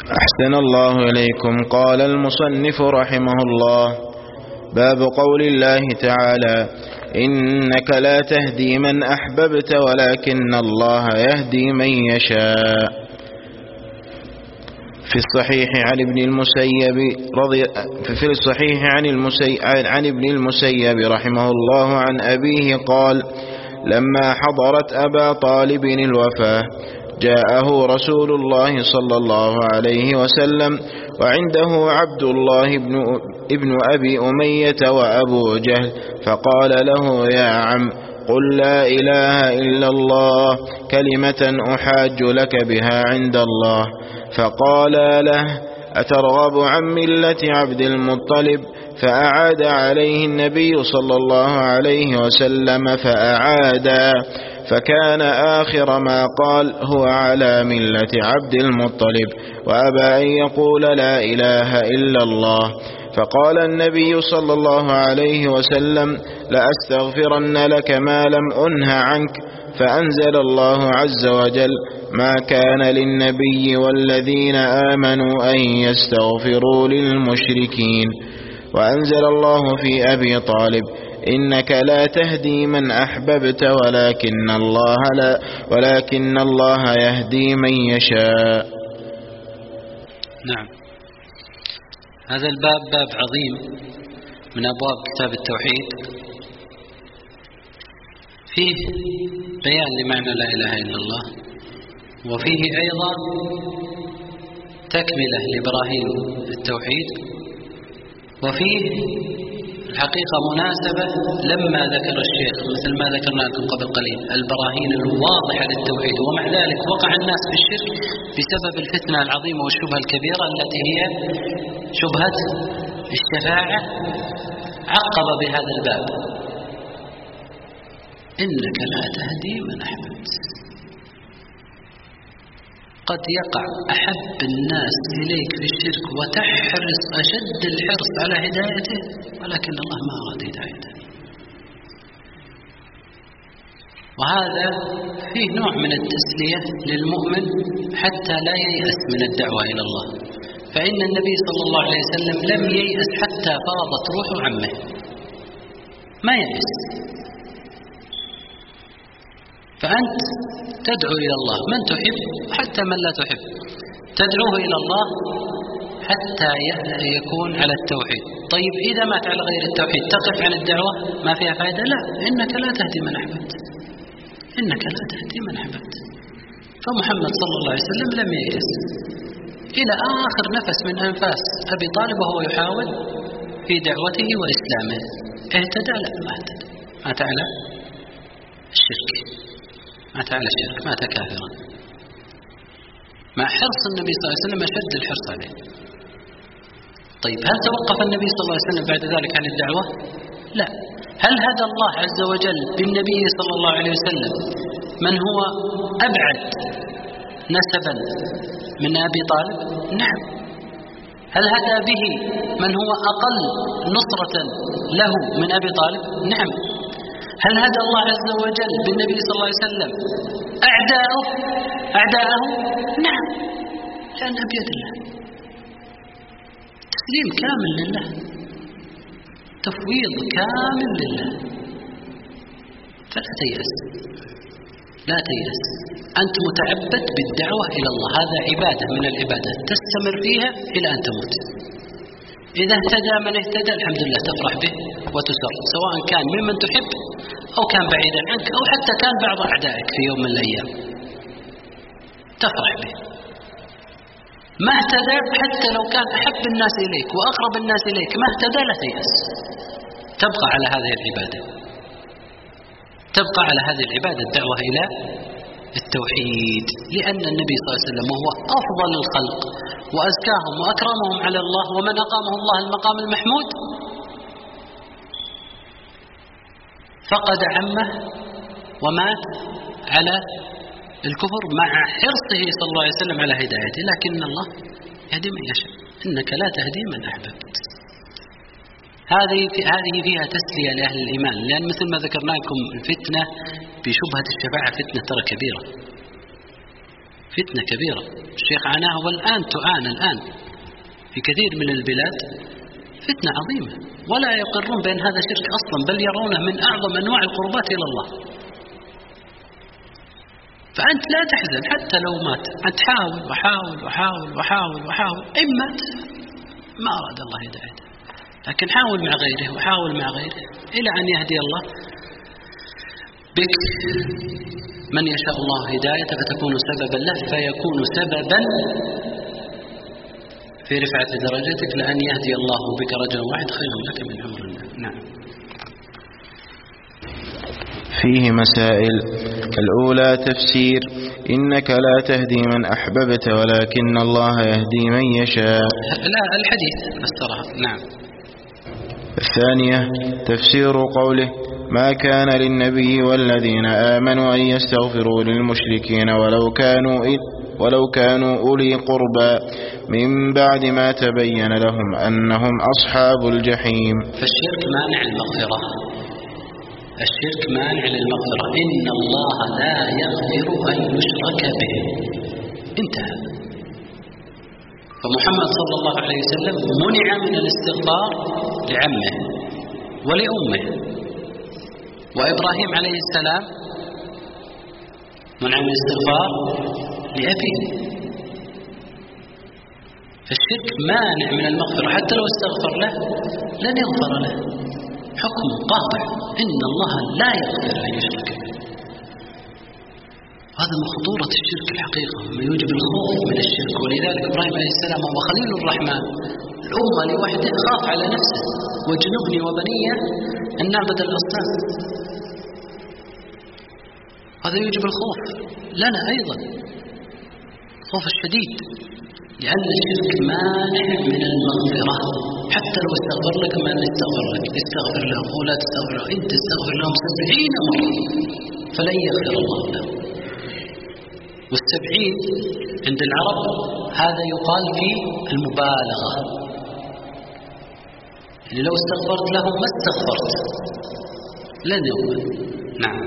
أحسن الله إليكم. قال المصنف رحمه الله: باب قول الله تعالى: إنك لا تهدي من أحببت ولكن الله يهدي من يشاء. في الصحيح عن ابن المسيب رحمه الله عن أبيه قال: لما حضرت أبا طالب الوفاة جاءه رسول الله صلى الله عليه وسلم وعنده عبد الله ابن أبي أمية وأبو جهل، فقال له: يا عم، قل لا إله إلا الله كلمة أحاج لك بها عند الله. فقال له: أترغب عن ملة عبد المطلب؟ فأعاد عليه النبي صلى الله عليه وسلم فأعادا، فكان آخر ما قال: هو على ملة عبد المطلب، وأبى أن يقول لا إله إلا الله. فقال النبي صلى الله عليه وسلم: لأستغفرن لك ما لم أنه عنك. فأنزل الله عز وجل: ما كان للنبي والذين آمنوا أن يستغفروا للمشركين. وأنزل الله في أبي طالب: إنك لا تهدي من أحببت ولكن الله يهدي من يشاء. نعم، هذا الباب باب عظيم من أبواب كتاب التوحيد، فيه بيان لمعنى لا إله إلا الله، وفيه أيضا تكملة لبراهين التوحيد، وفيه الحقيقة مناسبة لما ذكر الشيخ مثل ما ذكرنا لكم قبل قليل البراهين الواضحة للتوحيد، ومع ذلك وقع الناس في الشرك بسبب الفتنة العظيمة والشبهة الكبيرة التي هي شبهة الشفاعة. عقب بهذا الباب: إنك لا تهدي من أحببت. قد يقع أحب الناس إليك في الشرك وتحرص أشد الحرص على هدايته، ولكن الله ما أراد هدايته. وهذا فيه نوع من التسلية للمؤمن حتى لا ييأس من الدعوة إلى الله، فإن النبي صلى الله عليه وسلم لم ييأس حتى فاضت روح عمه، ما ييأس. فأنت تدعو إلى الله من تحب حتى من لا تحب، تدعوه إلى الله حتى يكون على التوحيد. طيب إذا مات على غير التوحيد تقف عن الدعوة ما فيها فائدة؟ لا، إنك لا تهدي من أحببت، إنك لا تهدي من أحببت. فمحمد صلى الله عليه وسلم لم ييأس إلى آخر نفس من أنفاس أبي طالب وهو يحاول في دعوته وإسلامه. اهتدى؟ لا، ما اهتدى، مات على الشرك، مات على الشرك، مات كافرا، مع حرص النبي صلى الله عليه وسلم أشد الحرص عليه. طيب هل توقف النبي صلى الله عليه وسلم بعد ذلك عن الدعوة؟ لا. هل هدى الله عز وجل بالنبي صلى الله عليه وسلم من هو أبعد نسبا من أبي طالب؟ نعم. هل هدى به من هو أقل نصرة له من أبي طالب؟ نعم. هل هدى الله عز وجل بالنبي صلى الله عليه وسلم أعداءه؟ نعم، لأنها بيد الله. تسليم كامل لله، تفويض كامل لله. فلا تيأس، لا تيأس، أنت متعبد بالدعوة إلى الله، هذا عبادة من العبادات تستمر فيها إلى أن تموت. إذا اهتدى من اهتدى الحمد لله، تفرح به وتسر، سواء كان ممن تحب أو كان بعيدا عنك أو حتى كان بعض أعدائك في يوم من الأيام، تفرح به. ما اهتدى حتى لو كان أحب الناس إليك وأقرب الناس إليك، ما اهتدى لا تيأس، تبقى على هذه العبادة، تبقى على هذه العبادة، الدعوة إلى التوحيد، لأن النبي صلى الله عليه وسلم هو أفضل الخلق وأزكاهم وأكرمهم على الله، ومن أقامه الله المقام المحمود فقد عمه ومات على الكفر مع حرصه صلى الله عليه وسلم على هدايته، لكن الله يهدي من يشاء، إنك لا تهدي من أحببت. هذه فيها تسلية لأهل الإيمان، لأن مثل ما ذكرنا لكم الفتنة بشبهة الشفاعة فتنة ترى كبيرة، فتنة كبيرة الشيخ عاناها والآن تعانى الآن في كثير من البلاد، فتنة عظيمة، ولا يقرون بأن هذا شرك أصلا، بل يرونه من أعظم أنواع القربات إلى الله. فأنت لا تحزن حتى لو مات، أنت حاول وحاول وحاول وحاول وحاول، إن مات ما أراد الله هدايته، لكن حاول مع غيره وحاول مع غيره إلى أن يهدي الله بك من يشاء الله هدايته فتكون سببا له، فيكون سببا في رفعة درجتك، لأن يهدي الله بك رجلا واحد خير لك من حمر النعم. نعم. فيه مسائل. الأولى تفسير إنك لا تهدي من أحببت ولكن الله يهدي من يشاء. لا، الحديث فسرها. نعم. الثانية تفسير قوله ما كان للنبي والذين آمنوا أن يستغفروا للمشركين ولو كانوا أولي قربى من بعد ما تبين لهم أنهم أصحاب الجحيم. فالشرك مانع المغفرة، الشرك مانع للمغفرة، إن الله لا يغفر أن يشرك به، انتهى. فمحمد صلى الله عليه وسلم منع من الاستغفار لعمه ولأمه، وإبراهيم عليه السلام منع من الاستغفار لأبيه. فالشرك مانع من المغفرة، حتى لو استغفر له لن يغفر له، حكم قاطع إن الله لا يغفر أن يشرك به. هذا من خطورة الشرك الحقيقة، ما يوجب الخوف من الشرك. ولذلك إبراهيم عليه السلام هو خليل الرحمن، الأمة لوحده خاف على نفسه، واجنبني وبني أن نعبد الأصنام. هذا يوجب الخوف لنا أيضا، خوف الشديد، لأن الشرك مانع من المغفرة. حتى لو استغفر لك ما نستغفر لك، استغفر لهم ولا تستغفر لهم، انت استغفر لهم 70 مرة فلن يغفر الله لهم. وال70 عند العرب هذا يقال في المبالغة، يعني لو استغفرت لهم ما استغفرت لن يغفر. نعم.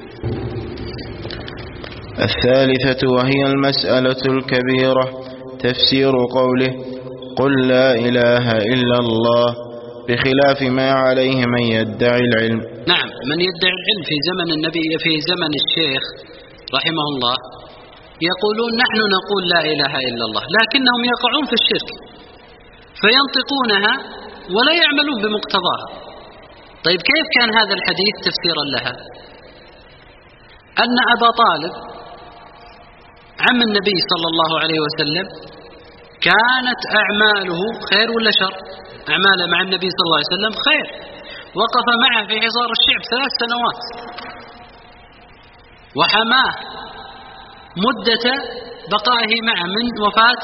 الثالثة وهي المسألة الكبيرة تفسير قوله قل لا إله إلا الله، بخلاف ما عليه من يدعي العلم. نعم، من يدعي العلم في زمن النبي، في زمن الشيخ رحمه الله، يقولون نحن نقول لا إله إلا الله، لكنهم يقعون في الشرك فينطقونها ولا يعملون بمقتضاها. طيب كيف كان هذا الحديث تفسيرا لها؟ أن أبا طالب عم النبي صلى الله عليه وسلم كانت أعماله خير ولا شر؟ أعماله مع النبي صلى الله عليه وسلم خير، وقف معه في حصار الشعب 3 سنوات، وحماه مدة بقائه معه من وفاة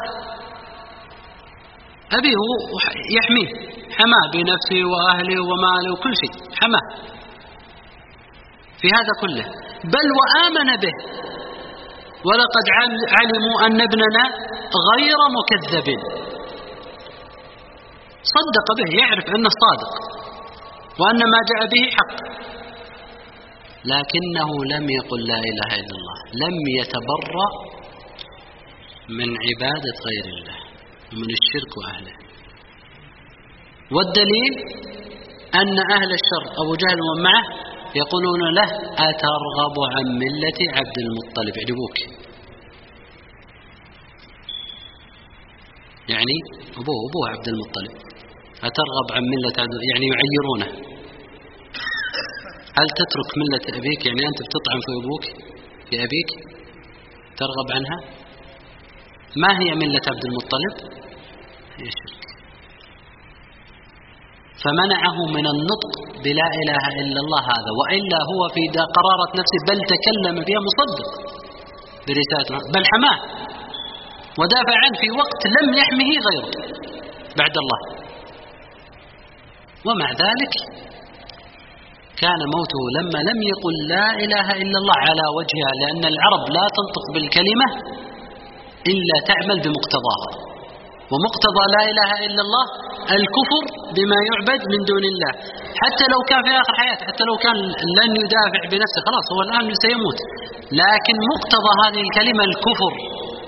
أبيه، يحميه، حماه بنفسه وأهله وماله وكل شيء، حماه في هذا كله، بل وآمن به. ولقد علموا أن ابننا غير مكذب، صدق به، يعرف أنه صادق وأن ما جاء به حق، لكنه لم يقل لا إله إلا الله، لم يتبرأ من عبادة غير الله ومن الشرك وأهله. والدليل أن أهل الشر أبو جهل ومن معه يقولون له أترغب عن ملة عبد المطلب، يعجبوك، يعني أبوه عبد المطلب، أترغب عن ملة عبد، يعني يعيرونه. هل تترك ملة أبيك؟ يعني أنت بتطعن في أبوك في أبيك ترغب عنها؟ ما هي ملة عبد المطلب؟ هي الشرك. فمنعه من النطق بلا إله إلا الله هذا، وإلا هو في قرارة نفسه بل تكلم بها مصدق برسالة، بل حماه ودافع عنه في وقت لم يحمه غيره بعد الله. ومع ذلك كان موته لما لم يقل لا إله إلا الله على وجهها، لأن العرب لا تنطق بالكلمة إلا تعمل بمقتضاها، ومقتضى لا إله إلا الله الكفر بما يعبد من دون الله، حتى لو كان في آخر حياته، حتى لو كان لن يدافع بنفسه، خلاص هو الآن سيموت، لكن مقتضى هذه الكلمة الكفر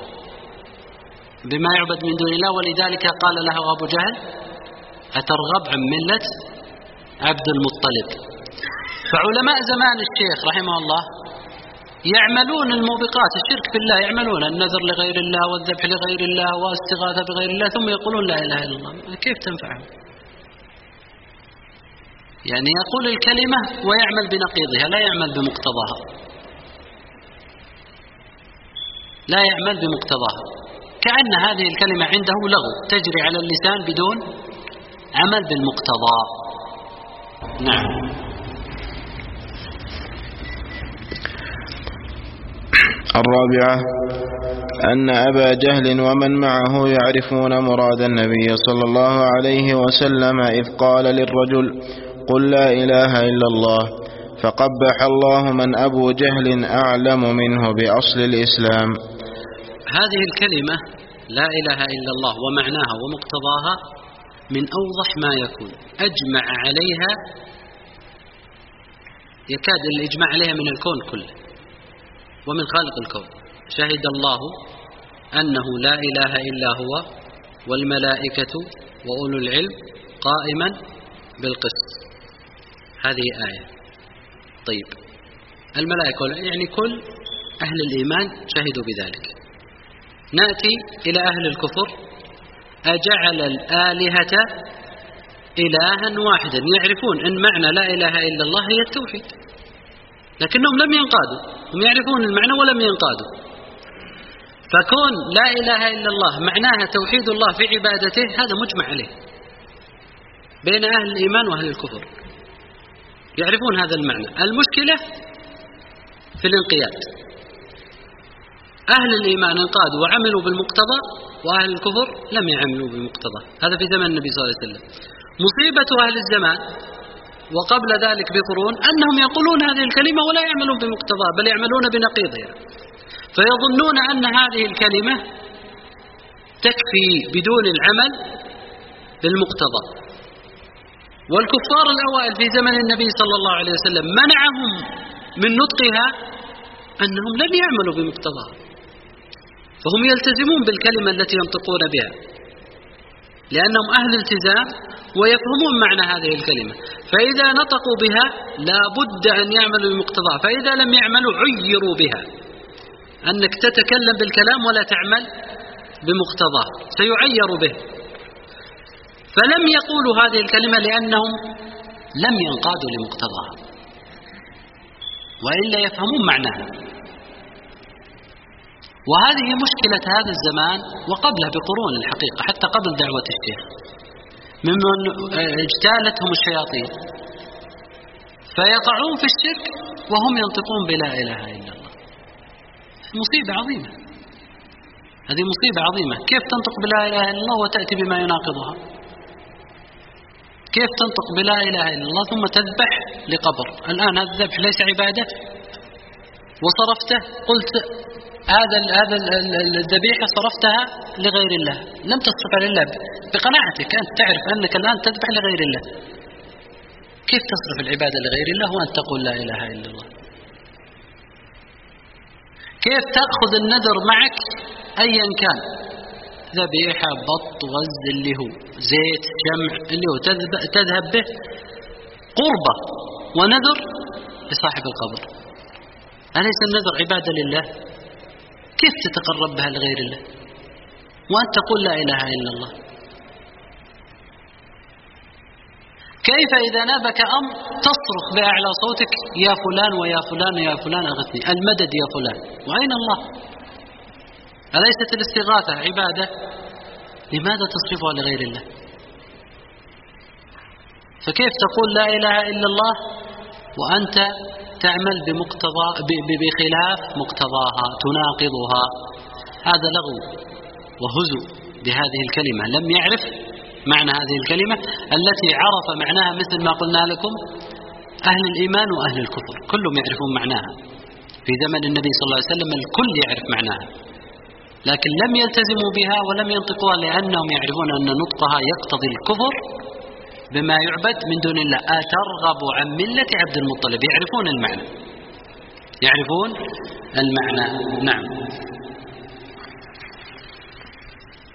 بما يعبد من دون الله، ولذلك قال له أبو جهل أترغب عن ملة عبد المطلب. فعلماء زمان الشيخ رحمه الله يعملون الموبقات الشرك بالله، يعملون النذر لغير الله والذبح لغير الله والاستغاثة بغير الله، ثم يقولون لا إله إلا الله. كيف تنفعهم؟ يعني يقول الكلمة ويعمل بنقيضها، لا يعمل بمقتضاها، لا يعمل بمقتضاها، كأن هذه الكلمة عنده لغو تجري على اللسان بدون عمل بالمقتضى. نعم. الرابعة أن أبا جهل ومن معه يعرفون مراد النبي صلى الله عليه وسلم إذ قال للرجل قل لا إله إلا الله، فقبح الله من أبو جهل أعلم منه بأصل الإسلام. هذه الكلمة لا إله إلا الله ومعناها ومقتضاها من أوضح ما يكون، أجمع عليها، يكاد الإجماع عليها من الكون كله ومن خالق الكون. شهد الله أنه لا إله إلا هو والملائكة وأولو العلم قائما بالقسط، هذه آية. طيب الملائكة يعني كل أهل الإيمان شهدوا بذلك. نأتي إلى أهل الكفر، أجعل الآلهة إلها واحدا، يعرفون أن معنى لا إله إلا الله هي التوحيد، لكنهم لم ينقادوا، هم يعرفون المعنى ولم ينقادوا. فكون لا إله إلا الله معناها توحيد الله في عبادته، هذا مجمع عليه بين أهل الإيمان وأهل الكفر، يعرفون هذا المعنى. المشكلة في الانقياد، أهل الإيمان انقادوا وعملوا بالمقتضى، وأهل الكفر لم يعملوا بالمقتضى. هذا في زمن النبي صلى الله عليه وسلم. مصيبة أهل الزمان وقبل ذلك بقرون أنهم يقولون هذه الكلمة ولا يعملون بمقتضى، بل يعملون بنقيضها، فيظنون أن هذه الكلمة تكفي بدون العمل بالمقتضى. والكفار الأوائل في زمن النبي صلى الله عليه وسلم منعهم من نطقها أنهم لن يعملوا بمقتضاها، فهم يلتزمون بالكلمة التي ينطقون بها لأنهم أهل التزام ويفهمون معنى هذه الكلمة، فإذا نطقوا بها لا بد أن يعملوا بمقتضاها، فإذا لم يعملوا عيروا بها، أنك تتكلم بالكلام ولا تعمل بمقتضاه سيعير به. فلم يقولوا هذه الكلمة لأنهم لم ينقادوا لمقتضاها، وإلا يفهمون معناها. وهذه مشكلة هذا الزمان وقبله بقرون الحقيقة، حتى قبل دعوة الشيخ، ممن اجتالتهم الشياطين فيقعون في الشرك وهم ينطقون بلا إله إلا الله. مصيبة عظيمة، هذه مصيبة عظيمة. كيف تنطق بلا إله إلا الله وتأتي بما يناقضها؟ كيف تنطق بلا إله إلا الله ثم تذبح لقبر؟ الآن هذا الذبح ليس عبادة، وصرفته، قلت هذا الذبيحة صرفتها لغير الله، لم تصرفها لله بقناعتك، أنت تعرف أنك الآن تذبح لغير الله. كيف تصرف العبادة لغير الله وأن تقول لا إله إلا الله؟ كيف تأخذ النذر معك أيا كان، ذبيحة، بط، غز، اللي هو زيت، شمع، اللي هو تذهب به قربة ونذر لصاحب القبر؟ أليس النذر عبادة لله؟ كيف تتقرب بها لغير الله وأن تقول لا إله إلا الله؟ كيف إذا نابك أمر تصرخ بأعلى صوتك يا فلان ويا فلان ويا فلان أغثني، المدد يا فلان، وأين الله؟ أليست الاستغاثة عبادة؟ لماذا تصرفها لغير الله؟ فكيف تقول لا إله إلا الله وأنت تعمل بخلاف مقتضاها، تناقضها؟ هذا لغو وهزو بهذه الكلمة. لم يعرف معنى هذه الكلمة التي عرف معناها مثل ما قلنا لكم أهل الإيمان وأهل الكفر كلهم يعرفون معناها. في زمن النبي صلى الله عليه وسلم الكل يعرف معناها، لكن لم يلتزموا بها ولم ينطقوها لأنهم يعرفون أن نطقها يقتضي الكفر بما يعبد من دون الله. أترغب عن ملة عبد المطلب، يعرفون المعنى، يعرفون المعنى. نعم.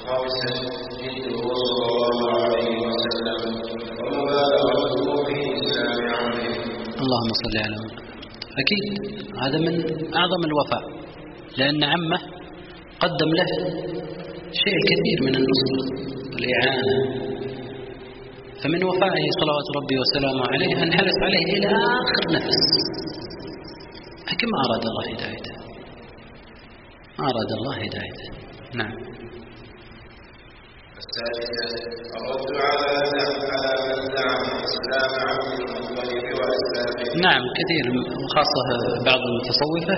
خامسا جده صلى الله عليه وسلم ومبالغته في إسلام عمه. اللهم صل على محمد. أكيد هذا من أعظم الوفاء، لأن عمه قدم له شيء كثير من النصرة والإعانة، فمن وفائه صلوات ربي وسلامه عليه أن حرص عليه إلى آخر نفس، لكن ما أراد الله هدايته، ما أراد الله هدايته. نعم. السادسة الرد على من زعم إسلام عبد المطلب وأسبابه. نعم كثير، وخاصة بعض المتصوفة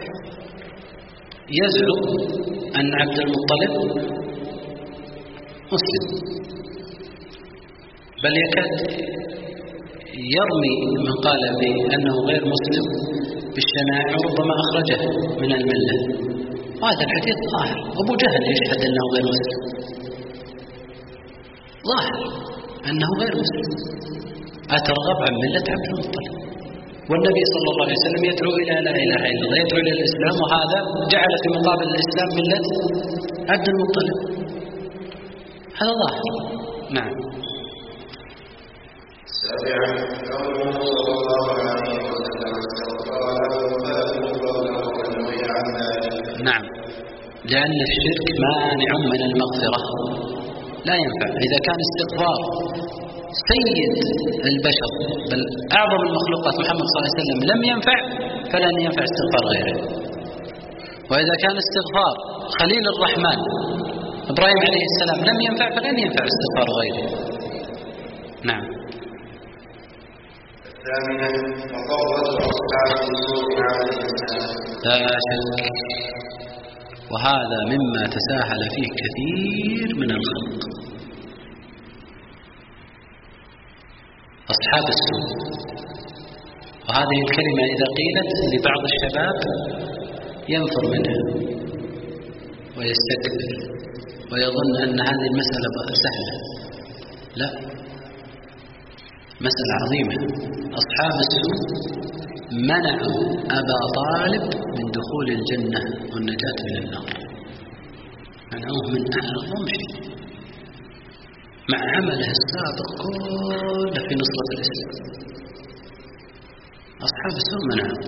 يزعم أن عبد المطلب مسلم، بل يكاد يرمي من قال بأنه غير مسلم بالشناعة وربما أخرجه من الملة، وهذا الحديث ظاهر. أبو جهل يشهد أنه غير مسلم، ظاهر أنه غير مسلم، أترغب عن ملة عبد المطلب، والنبي صلى الله عليه وسلم يدعو إلى لا إله إلا الله، يدعو إلى الإسلام، وهذا جعل في مقابل الإسلام ملة عبد المطلب، هذا ظاهر. نعم. سابعا كونه صلى الله عليه وسلم استغفر له فأتوب ونهي عن ذلك. نعم، لأن الشرك مانع من المغفرة، لا ينفع. إذا كان استغفار سيد البشر بل أعظم المخلوقات محمد صلى الله عليه وسلم لم ينفع، فلن ينفع استغفار غيره. وإذا كان استغفار خليل الرحمن إبراهيم عليه السلام لم ينفع، فلن ينفع استغفار غيره. نعم. الثامنة مقرة أصحاب السوء عليه السلام. لا شك، وهذا مما تساهل فيه كثير من الخلق. أصحاب السوء، وهذه الكلمة إذا قيلت لبعض الشباب ينفر منها ويستكبر ويظن أن هذه المسألة سهلة. لا، مسألة عظيمة. أصحاب السوء منعوا أبا طالب من دخول الجنة والنجاة من النار، منعوه من أعظم شيء مع عمله السابق كله في نصرة الإسلام. أصحاب السوء منعوا.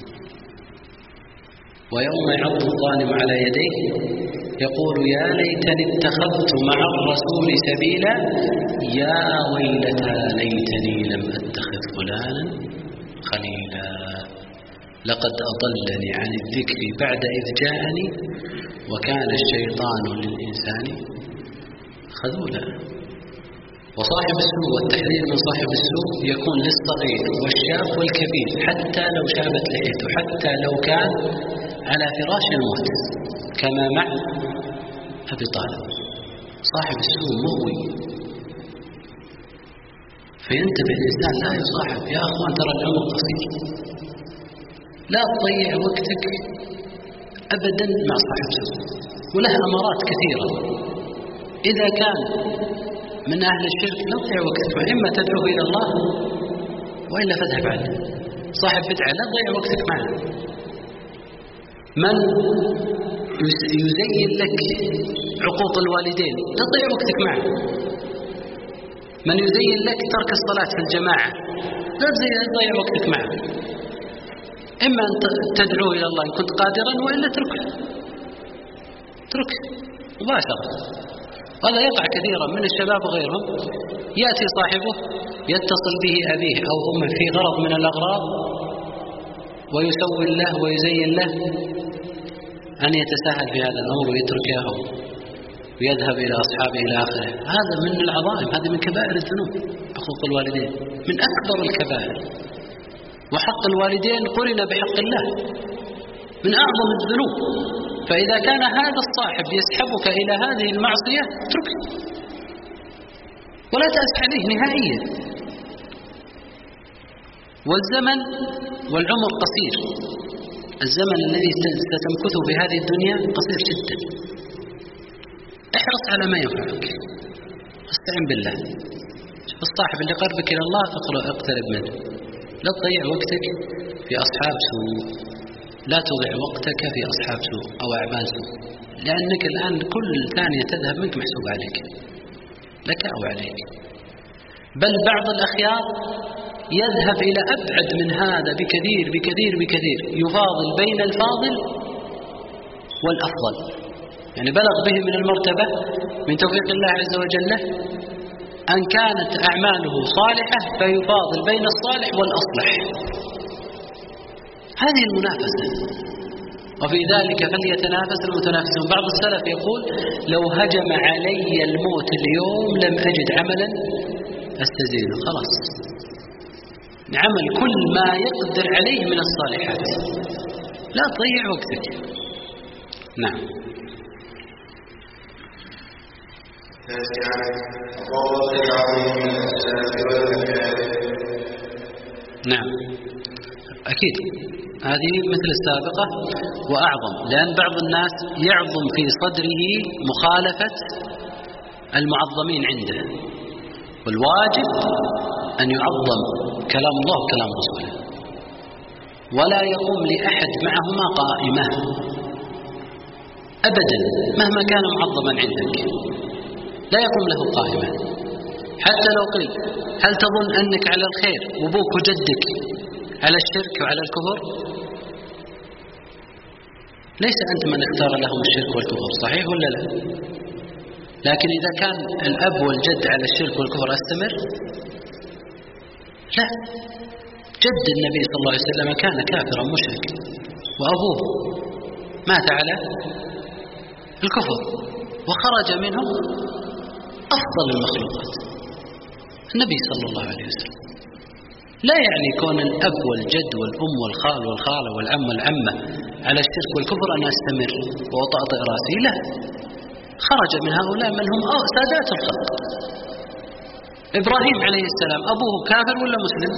ويوم يعض الظالم على يديه يقول يا ليتني اتخذت مع الرسول سبيلا يا ويلتى ليتني لم أتخذ فلانا خليلا لقد أضلني عن الذكر بعد إذ جاءني وكان الشيطان للإنسان خذولا. وصاحب السوء والتحذير من صاحب السوء يكون للصغير والشاب والكبير، حتى لو شابت لحيته، حتى لو كان على فراش الموت، كما مع أبي طالب. صاحب السوء مغوي، فينتبه الإنسان لا يصاحب. يا أخوان ترى العمر قصير، لا تضيع وقتك أبدا مع صاحب السوء، وله أمارات كثيرة. إذا كان من أهل الشرك لا تضيع وقتك، إما تدعوه إلى الله وإلا فاذهب عنه. صاحب بدعة لا تضيع وقتك معه. من يزين لك عقوق الوالدين لا تضيع وقتك معه. من يزين لك ترك الصلاة في الجماعة لا تضيع وقتك معه. إما أن تدعوه إلى الله إن كنت قادرا، وإلا تركه مباشرة. وهذا يقع كثيرا من الشباب وغيرهم. يأتي صاحبه يتصل به أبيه أو أمه في غرض من الأغراض ويسول له ويزين له أن يتساهل في هذا الأمر ويتركه ويذهب إلى أصحابه إلى آخره. هذا من العظائم، هذا من كبائر الذنوب. حقوق الوالدين من أكبر الكبائر، وحق الوالدين قرن بحق الله من أعظم الذنوب. فإذا كان هذا الصاحب يسحبك إلى هذه المعصية اتركه ولا تأس عليه نهائيا. والزمن والعمر قصير، الزمن الذي ستمكثه في هذه الدنيا قصير جدا. احرص على ما ينفعك، استعن بالله. الصاحب اللي قربك إلى الله اقترب منه. لا تضيع وقتك في أصحاب سوء، لا تضيع وقتك في أصحاب سوء أو أعمال سوء، لأنك الآن كل ثانية تذهب منك محسوب عليك، لك أو عليك. بل بعض الأخيار يذهب إلى أبعد من هذا بكثير بكثير بكثير، يفاضل بين الفاضل والأفضل، يعني بلغ به من المرتبة من توفيق الله عز وجل له أن كانت أعماله صالحة فيفاضل بين الصالح والأصلح. هذه المنافسة، وفي ذلك فليتنافس المتنافسون. بعض السلف يقول لو هجم علي الموت اليوم لم أجد عملا أستزينه، خلاص عمل كل ما يقدر عليه من الصالحات، لا تضيع وقتك. نعم. نعم أكيد هذه مثل السابقة وأعظم، لأن بعض الناس يعظم في صدره مخالفة المعظمين عنده، والواجب أن يعظم كلام الله وكلام رسوله، ولا يقوم لأحد معهما قائمة أبدا مهما كان معظما عندك، لا يقوم له قائمة. حتى لو قيل هل تظن أنك على الخير وابوك وجدك على الشرك وعلى الكفر؟ ليس أنت من اختار لهم الشرك والكفر، صحيح ولا لا؟ لكن إذا كان الأب والجد على الشرك والكفر أستمر؟ لا، جد النبي صلى الله عليه وسلم كان كافرا مشرك، وأبوه مات على الكفر وخرج منه أفضل المخلوقات النبي صلى الله عليه وسلم. لا يعني كون الأب والجد والأم والخال والخالة والعم والعمة على الشرك والكفر أن أستمر وأطأطئ رأسي، لا، خرج من هؤلاء من هم سادات الخلق. إبراهيم عليه السلام أبوه كافر ولا مسلم؟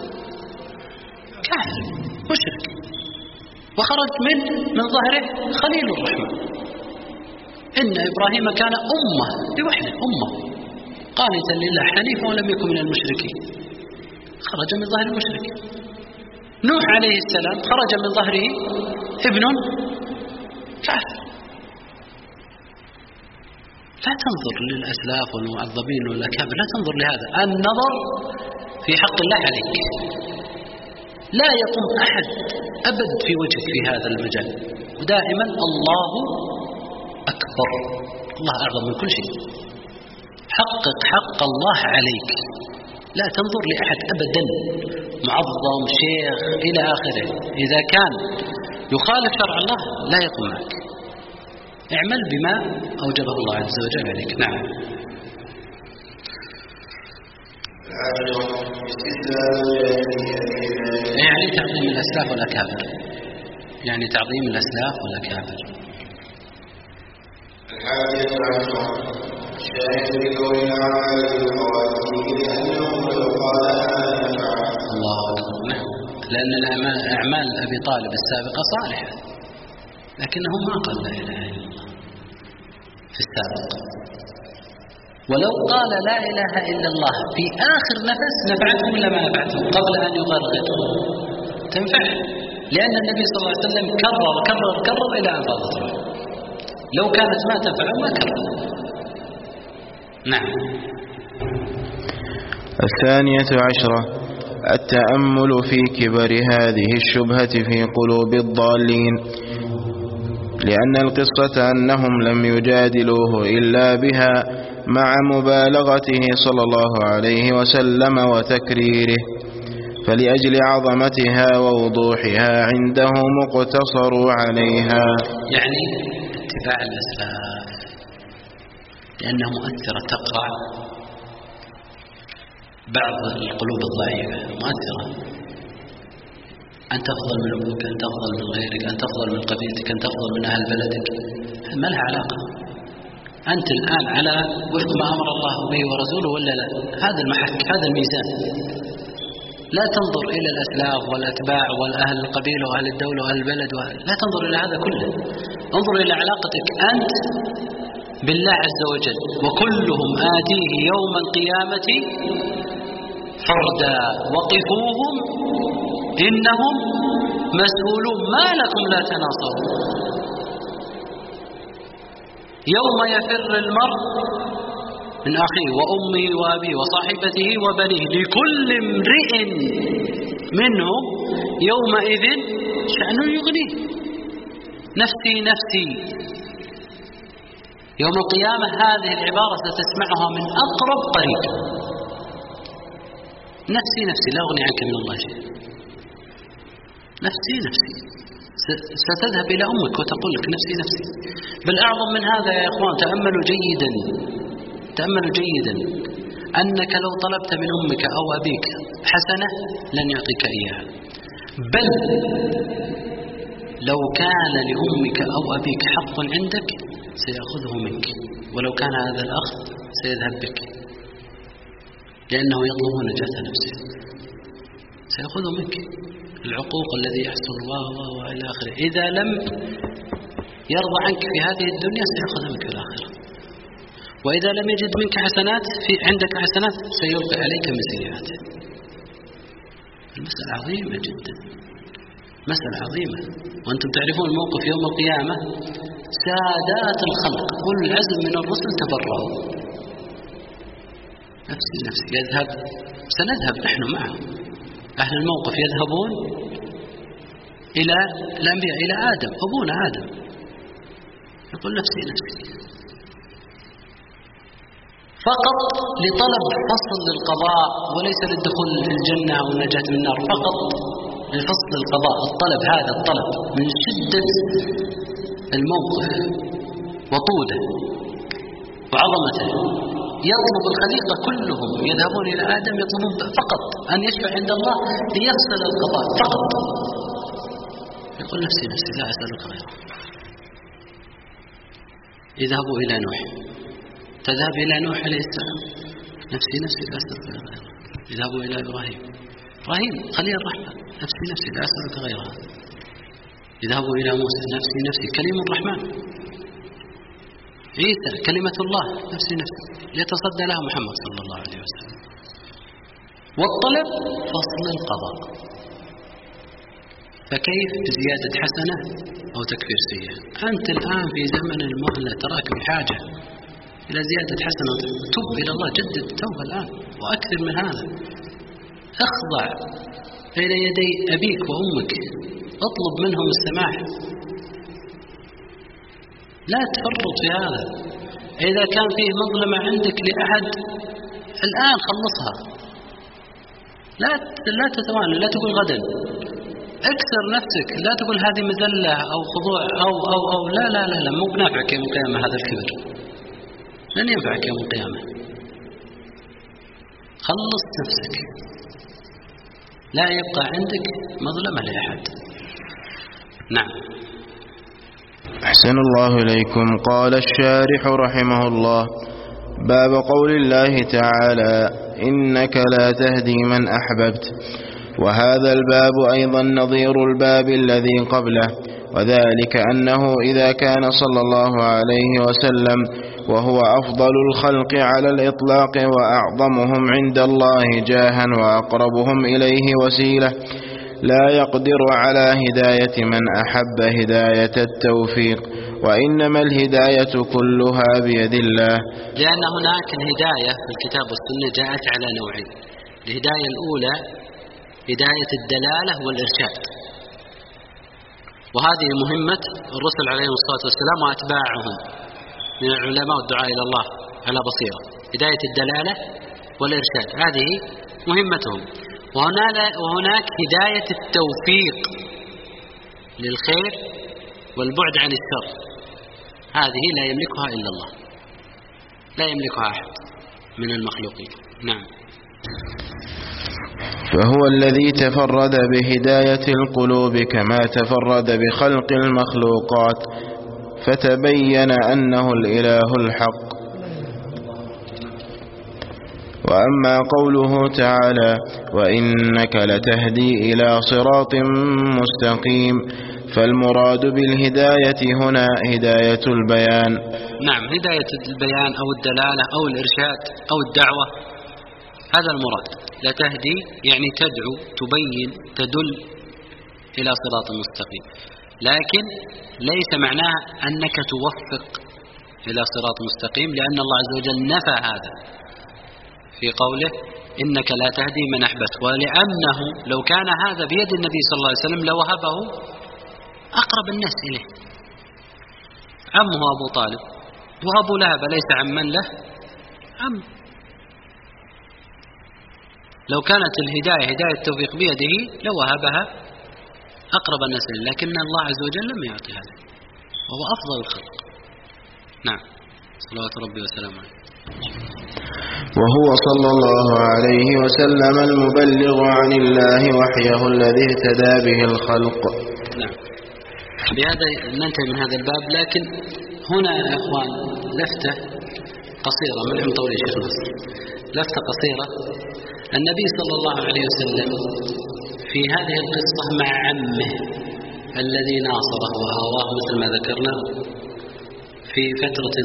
كافر مشرك، وخرج من ظهره خليل الرحمن. إن إبراهيم كان أمة لوحده، أمة قانتا لله حنيفا ولم يكن من المشركين، خرج من ظهر المشرك. نوح عليه السلام خرج من ظهره ابن كافر. لا تنظر للأسلاف والمعظمين والأكابر، لا تنظر لهذا، النظر في حق الله عليك. لا يقوم أحد أبد في وجهك في هذا المجال، ودائما الله أكبر، الله أعظم من كل شيء. حقق حق الله عليك، لا تنظر لأحد أبدا، معظم شيخ إلى آخره، إذا كان يخالف شرع الله لا يقوم معك. اعمل بما أوجبه الله عز وجل عليك. نعم. يعني تعظيم الأسلاف والأكابر، يعني تعظيم الأسلاف والأكابر. الحادية عشرة الشاهد بقول الأعمال بالخواتيم لأنه لو قال الله أكبر. نعم، لأن أعمال أبي طالب السابقة صالحة، لكنه ما قال لا إله إلا الله في السابق. ولو قال لا إله إلا الله في آخر نفس نفعته ولا ما نفعته؟ قبل أن يغرغر تنفع، لأن النبي صلى الله عليه وسلم كرر إلى أن فاضت روحه. لو كانت ما تنفع ما كرر. نعم. الثانية عشرة التأمل في كبر هذه الشبهة في قلوب الضالين، لأن القصة أنهم لم يجادلوه إلا بها مع مبالغته صلى الله عليه وسلم وتكريره، فلأجل عظمتها ووضوحها عندهم اقتصروا عليها. يعني اتباع الأسلاف، لأنها مؤثرة تقرع بعض القلوب الضعيفة، مؤثرة. أن تفضل من أبوك، أن تفضل من غيرك، أن تفضل من قبيلتك، أن تفضل من أهل بلدك، ما لها علاقة. أنت الآن على وفق ما أمر الله به ورسوله ولا لا؟ هذا المحك، هذا الميزان. لا تنظر إلى الأسلاف والأتباع والأهل القبيلة وأهل الدولة وأهل البلد لا تنظر إلى هذا كله، انظر إلى علاقتك أنت بالله عز وجل. وكلهم آتيه يوم القيامة فردا وقفوهم إنهم مسؤولون ما لكم لا تناصرون. يوم يفر المرء من أخيه وأمه وأبيه وصاحبته وبنيه لكل امرئ منهم يومئذ شأن يغنيه. نفسي نفسي. يوم القيامة هذه العبارة ستسمعها من أقرب قريب. نفسي نفسي لا أغني عنك من الله شيء. نفسي نفسي. ستذهب إلى أمك وتقول لك نفسي نفسي. بل أعظم من هذا يا إخوان، تأملوا جيدا أنك لو طلبت من أمك أو أبيك حسنة لن يعطيك إياها، بل لو كان لأمك أو أبيك حق عندك سيأخذه منك، ولو كان هذا الأخذ سيذهب بك، لأنه يطلب نجاة نفسه. سيأخذه منك العقوق الذي يحصل وإلى آخره. إذا لم يرضى عنك في هذه الدنيا سيأخذها منك في الآخرة. وإذا لم يجد منك حسنات عندك حسنات سيلقي عليك من سيئاته. المسألة عظيمة جدا، مسألة عظيمة. وأنتم تعرفون الموقف يوم القيامة، سادات الخلق أولو العزم من الرسل تبرأوا. نفسي نفسي. سنذهب نحن معهم. أهل الموقف يذهبون إلى الأنبياء، إلى آدم، أبونا آدم، يقول نفسي نفسي، فقط لطلب فصل للقضاء وليس للدخول في الجنة أو النجاة من النار، فقط لفصل القضاء. الطلب هذا الطلب من شدة الموقف وطوله وعظمته يطلب الخليقة كلهم، يذهبون إلى آدم يطلبون فقط أن يشفع عند الله ليفصل القضاء فقط. يقول نفسي نفسي لا أسألك غيره. يذهبوا إلى نوح، تذهب إلى نوح عليه السلام، نفسي نفسي لا أسألك غيره. يذهبوا إلى إبراهيم خليل الرحمن، نفسي نفسي لا أسألك غيره. يذهبوا إلى موسى، نفسي نفسي كليم الرحمن. عيسى كلمة الله، نفسي نفسي، يتصدى لها محمد صلى الله عليه وسلم. والطلب فصل القضاء. فكيف بزيادة حسنة أو تكفير سيئة؟ أنت الآن في زمن المهلة، تراك بحاجة إلى زيادة حسنة. تب إلى الله، جدد التوبة الآن وأكثر من هذا. اخضع بين يدي أبيك وأمك، اطلب منهم السماح، لا تفرط في هذا. إذا كان فيه مظلمة عندك لأحد الآن خلصها، لا تتوانى، لا تقول غدا، اكسر نفسك، لا تقول هذه مذلة أو خضوع أو لا لا لا لا، مو بنافعك يوم القيامة. هذا الكبر لن ينفعك يوم القيامة. خلص نفسك، لا يبقى عندك مظلمة لأحد. نعم. أحسن الله إليكم. قال الشارح رحمه الله: باب قول الله تعالى: إنك لا تهدي من أحببت. وهذا الباب أيضا نظير الباب الذي قبله، وذلك أنه إذا كان صلى الله عليه وسلم وهو أفضل الخلق على الإطلاق وأعظمهم عند الله جاها وأقربهم إليه وسيلة، لا يقدر على هداية من أحب هداية التوفيق، وإنما الهداية كلها بيد الله. لأن هناك الهداية في الكتاب والسنة جاءت على نوعين. الهداية الأولى هداية الدلالة والإرشاد، وهذه مهمة الرسل عليهم الصلاة والسلام وأتباعهم من العلماء والدعاء إلى الله على بصيرة. هداية الدلالة والإرشاد هذه مهمتهم. وهناك هداية التوفيق للخير والبعد عن الشر، هذه لا يملكها إلا الله، لا يملكها أحد من المخلوقين. نعم. فهو الذي تفرد بهداية القلوب كما تفرد بخلق المخلوقات، فتبين أنه الإله الحق. وأما قوله تعالى: وإنك لتهدي إلى صراط مستقيم، فالمراد بالهداية هنا هداية البيان. نعم، هداية البيان أو الدلالة أو الإرشاد أو الدعوة، هذا المراد. لا تهدي يعني تدعو، تبين، تدل إلى صراط مستقيم، لكن ليس معناها أنك توفق إلى صراط مستقيم، لأن الله عز وجل نفى هذا في قوله إنك لا تهدي من أحببت، ولأنه لو كان هذا بيد النبي صلى الله عليه وسلم لوهبه أقرب الناس إليه، عمه أبو طالب، وأبو لهب ليس عما له عم. لو كانت الهداية هداية التوفيق بيده لوهبها أقرب الناس إليه، لكن الله عز وجل لم يعطي هذا، وهو أفضل الخلق. نعم، صلوات ربي وسلامه عليه. وهو صلى الله عليه وسلم المبلغ عن الله وحيه الذي اهتدى به الخلق. نعم، بهذا ننتهي من هذا الباب. لكن هنا يا إخوان لفتة قصيرة من عم طول الشيخ نصر، لفتة قصيرة. النبي صلى الله عليه وسلم في هذه القصة مع عمه الذي ناصره وآواه مثل ما ذكرنا في فترة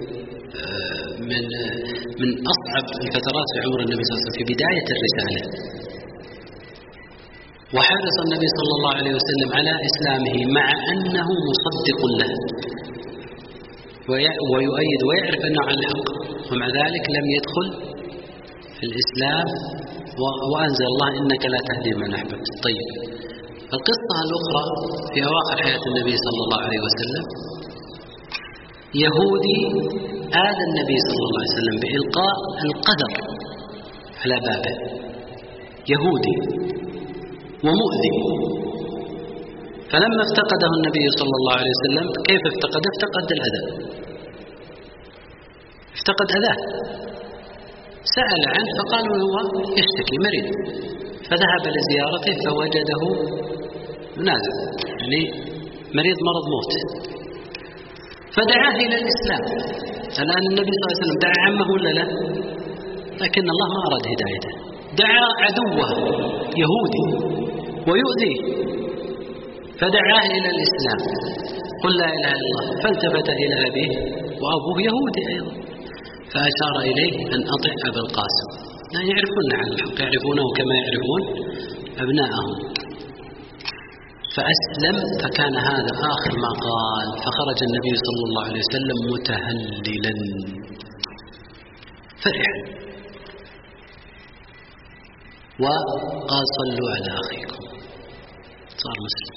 من أصعب الفترات في عمر النبي صلى الله عليه وسلم في بداية الرسالة، وحرص النبي صلى الله عليه وسلم على إسلامه مع أنه مصدق له ويؤيد ويعرف أنه على الحق، ومع ذلك لم يدخل في الإسلام، وأنزل الله إنك لا تهدي من أحببت. طيب، القصة الأخرى في أواخر حياة النبي صلى الله عليه وسلم، يهودي آذى النبي صلى الله عليه وسلم بإلقاء القدر على بابه، يهودي ومؤذي. فلما افتقده النبي صلى الله عليه وسلم، كيف افتقده؟ افتقد الأذى، افتقد أذاه، سأل عنه فقالوا هو يشتكي مريض، فذهب لزيارته فوجده منازل، يعني مريض مرض موت، فدعاه إلى الإسلام. الآن النبي صلى الله عليه وسلم دعا عمه ولا لا؟ لكن الله ما أراد هدايته، دعا عدوه يهودي ويؤذيه فدعاه إلى الإسلام، قل لا إله إلا الله، فالتفت إلى أبيه وأبوه يهودي أيضا، فأشار إليه أن أطع أبا القاسم، لا يعرفون عن الحق، يعرفونه كما يعرفون أبناءهم. فأسلم، فكان هذا آخر ما قال، فخرج النبي صلى الله عليه وسلم متهللا فرحا، وقال صلوا على أخيكم، صار مسلم،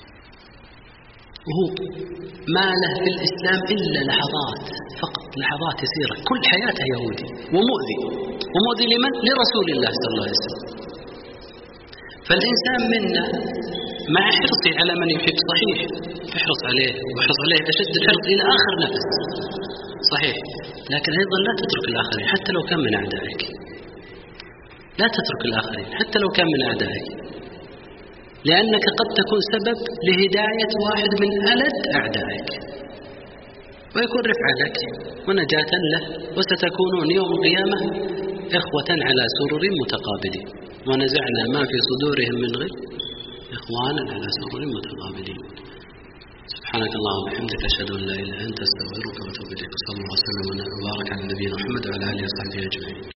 وهو ما له في الإسلام إلا لحظات فقط، لحظات يسيرة، كل حياته يهودي ومؤذي، ومؤذي لمن؟ لرسول الله صلى الله عليه وسلم. فالإنسان منا مع حرصه على من يحب صحيح، تحرص عليه ويحرص عليه أشد الحرص إلى آخر نفس، صحيح، لكن أيضا لا تترك الآخرين حتى لو كان من أعدائك، لا تترك الآخرين حتى لو كان من أعدائك، لأنك قد تكون سبب لهداية واحد من ألد أعدائك، ويكون رفعة لك ونجاة له، وستكونون يوم القيامة إخوة على سرر متقابلين، ونزعنا ما في صدورهم من غل إخوانا على سرر متقابلين. سبحانك اللهم وبحمدك، أشهد أن لا إله إلا أنت، أستغفرك وأتوب إليك. صلى الله وسلم وبارك على نبينا محمد وعلى آله وصحبه أجمعين.